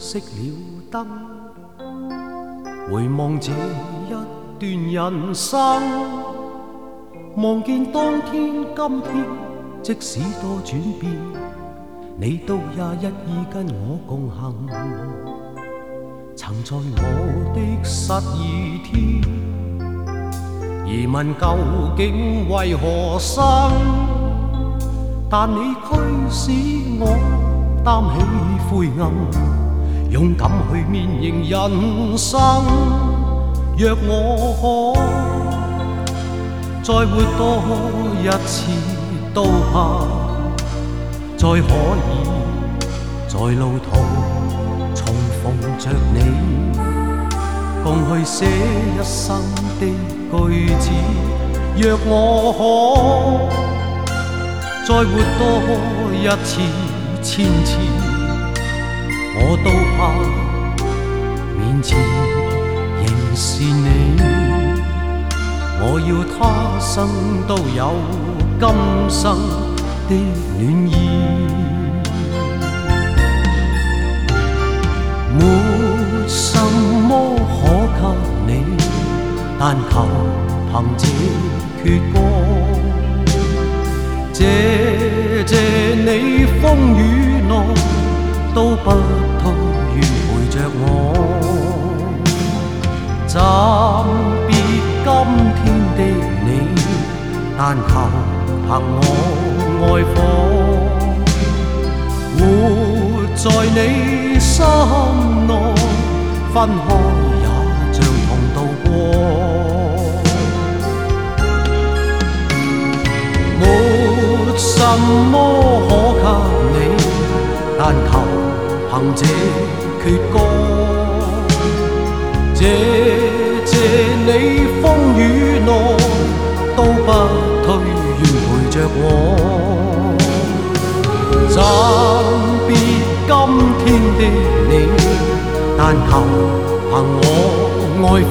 熄了燈，回望這一段人生，望見當天今天，即使多轉變，你都也一意跟我共行。曾在我的失意天，疑問究竟為何生，但你驅使我擔起灰暗，勇敢去面迎人生。若我可再活多一次，都怕再可以在路途重逢着你，共去寫一生的句子。若我可再活多一次千次，我都怕面前仍是你。我要他生都有今生的暖意，沒什麼可給你，但求憑這闕歌，謝你風雨內都不退願陪着我，暫別今天的你，但求憑我愛火，活在你心內，分開也像同渡過。沒什麼可給你，但求憑這闕歌，謝你風雨內都不退願陪着我，暫別今天的你，但求憑我愛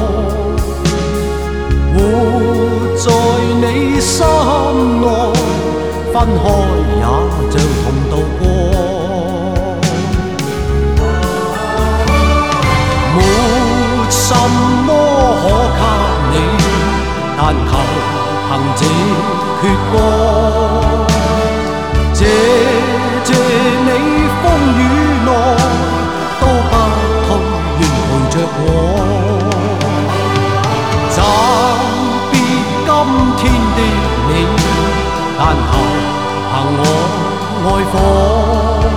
火，活在你心內，分開也像同渡過。沒什麼可給你，但求憑這闕歌，謝你風雨內都不退願陪着我，暫別今天的你，但求憑我愛火，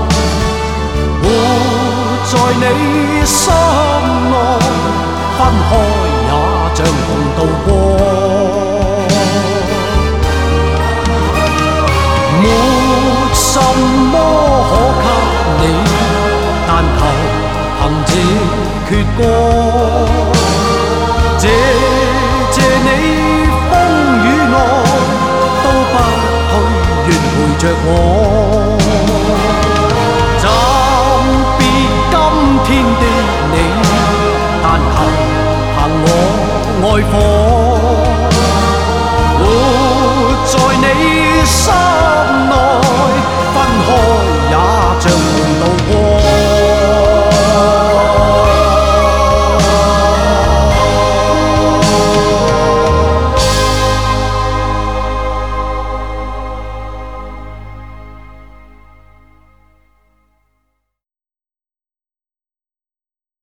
活在你心內，分開也像同渡過。沒什麼可給你，但求憑這闕歌，謝你風雨內都不退願陪着我，暫別今天的你，但求憑我愛火。